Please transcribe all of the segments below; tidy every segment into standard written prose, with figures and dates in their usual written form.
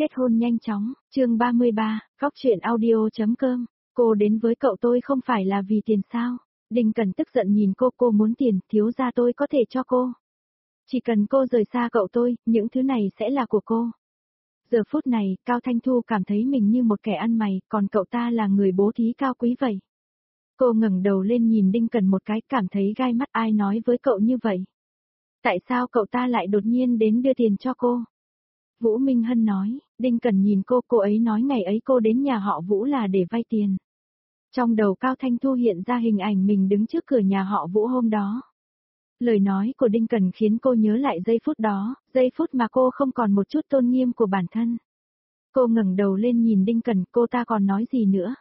kết hôn nhanh chóng, chương 33, góc truyện audio.com. Cô đến với cậu tôi không phải là vì tiền sao? Đinh Cẩn tức giận nhìn cô muốn tiền, thiếu gia tôi có thể cho cô. Chỉ cần cô rời xa cậu tôi, những thứ này sẽ là của cô. Giờ phút này, Cao Thanh Thu cảm thấy mình như một kẻ ăn mày, còn cậu ta là người bố thí cao quý vậy. Cô ngẩng đầu lên nhìn Đinh Cẩn một cái, cảm thấy gai mắt, ai nói với cậu như vậy? Tại sao cậu ta lại đột nhiên đến đưa tiền cho cô? Vũ Minh Hân nói. Đinh Cẩn nhìn cô ấy nói ngày ấy cô đến nhà họ Vũ là để vay tiền. Trong đầu Cao Thanh Thu hiện ra hình ảnh mình đứng trước cửa nhà họ Vũ hôm đó. Lời nói của Đinh Cẩn khiến cô nhớ lại giây phút đó, giây phút mà cô không còn một chút tôn nghiêm của bản thân. Cô ngẩng đầu lên nhìn Đinh Cẩn, cô ta còn nói gì nữa?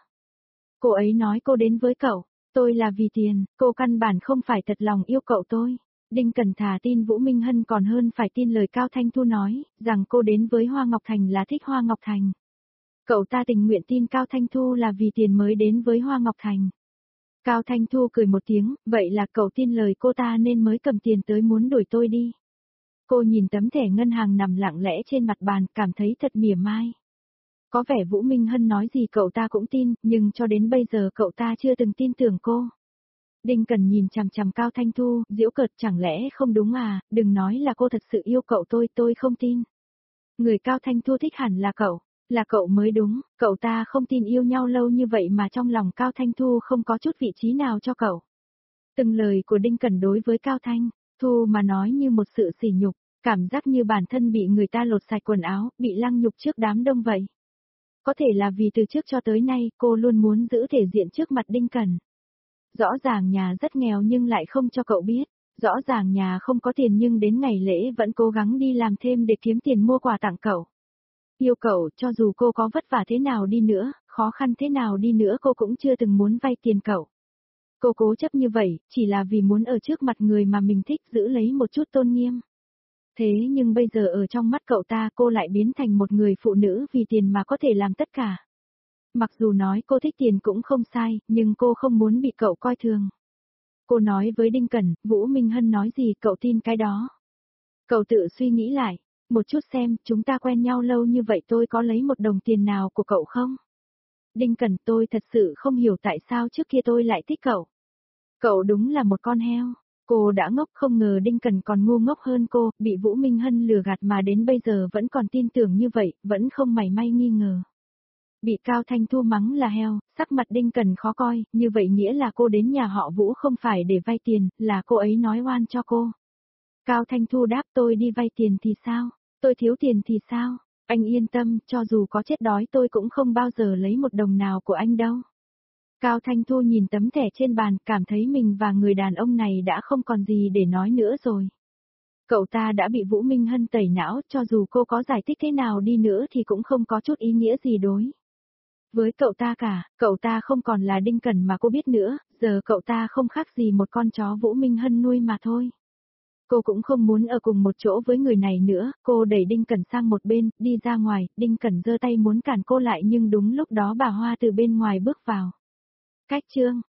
Cô ấy nói cô đến với cậu, tôi là vì tiền, cô căn bản không phải thật lòng yêu cậu tôi. Đinh Cẩn thà tin Vũ Minh Hân còn hơn phải tin lời Cao Thanh Thu nói, rằng cô đến với Hoa Ngọc Thành là thích Hoa Ngọc Thành. Cậu ta tình nguyện tin Cao Thanh Thu là vì tiền mới đến với Hoa Ngọc Thành. Cao Thanh Thu cười một tiếng, vậy là cậu tin lời cô ta nên mới cầm tiền tới muốn đuổi tôi đi. Cô nhìn tấm thẻ ngân hàng nằm lặng lẽ trên mặt bàn, cảm thấy thật mỉa mai. Có vẻ Vũ Minh Hân nói gì cậu ta cũng tin, nhưng cho đến bây giờ cậu ta chưa từng tin tưởng cô. Đinh Cẩn nhìn chằm chằm Cao Thanh Thu, giễu cợt, chẳng lẽ không đúng à, đừng nói là cô thật sự yêu cậu tôi không tin. Người Cao Thanh Thu thích hẳn là cậu mới đúng, cậu ta không tin yêu nhau lâu như vậy mà trong lòng Cao Thanh Thu không có chút vị trí nào cho cậu. Từng lời của Đinh Cẩn đối với Cao Thanh Thu mà nói như một sự sỉ nhục, cảm giác như bản thân bị người ta lột sạch quần áo, bị lăng nhục trước đám đông vậy. Có thể là vì từ trước cho tới nay cô luôn muốn giữ thể diện trước mặt Đinh Cẩn. Rõ ràng nhà rất nghèo nhưng lại không cho cậu biết, rõ ràng nhà không có tiền nhưng đến ngày lễ vẫn cố gắng đi làm thêm để kiếm tiền mua quà tặng cậu. Yêu cậu, cho dù cô có vất vả thế nào đi nữa, khó khăn thế nào đi nữa cô cũng chưa từng muốn vay tiền cậu. Cô cố chấp như vậy, chỉ là vì muốn ở trước mặt người mà mình thích giữ lấy một chút tôn nghiêm. Thế nhưng bây giờ ở trong mắt cậu ta cô lại biến thành một người phụ nữ vì tiền mà có thể làm tất cả. Mặc dù nói cô thích tiền cũng không sai, nhưng cô không muốn bị cậu coi thường. Cô nói với Đinh Cẩn, Vũ Minh Hân nói gì cậu tin cái đó. Cậu tự suy nghĩ lại, một chút xem, chúng ta quen nhau lâu như vậy tôi có lấy một đồng tiền nào của cậu không? Đinh Cẩn, tôi thật sự không hiểu tại sao trước kia tôi lại thích cậu. Cậu đúng là một con heo. Cô đã ngốc, không ngờ Đinh Cẩn còn ngu ngốc hơn cô, bị Vũ Minh Hân lừa gạt mà đến bây giờ vẫn còn tin tưởng như vậy, vẫn không mảy may nghi ngờ. Bị Cao Thanh Thu mắng là heo, sắc mặt Đinh Cẩn khó coi, như vậy nghĩa là cô đến nhà họ Vũ không phải để vay tiền, là cô ấy nói oan cho cô. Cao Thanh Thu đáp, tôi đi vay tiền thì sao? Tôi thiếu tiền thì sao? Anh yên tâm, cho dù có chết đói tôi cũng không bao giờ lấy một đồng nào của anh đâu. Cao Thanh Thu nhìn tấm thẻ trên bàn, cảm thấy mình và người đàn ông này đã không còn gì để nói nữa rồi. Cậu ta đã bị Vũ Minh Hân tẩy não, cho dù cô có giải thích thế nào đi nữa thì cũng không có chút ý nghĩa gì đối với cậu ta cả, cậu ta không còn là Đinh Cẩn mà cô biết nữa, giờ cậu ta không khác gì một con chó Vũ Minh Hân nuôi mà thôi. Cô cũng không muốn ở cùng một chỗ với người này nữa, cô đẩy Đinh Cẩn sang một bên, đi ra ngoài, Đinh Cẩn giơ tay muốn cản cô lại nhưng đúng lúc đó bà Hoa từ bên ngoài bước vào. Cách chương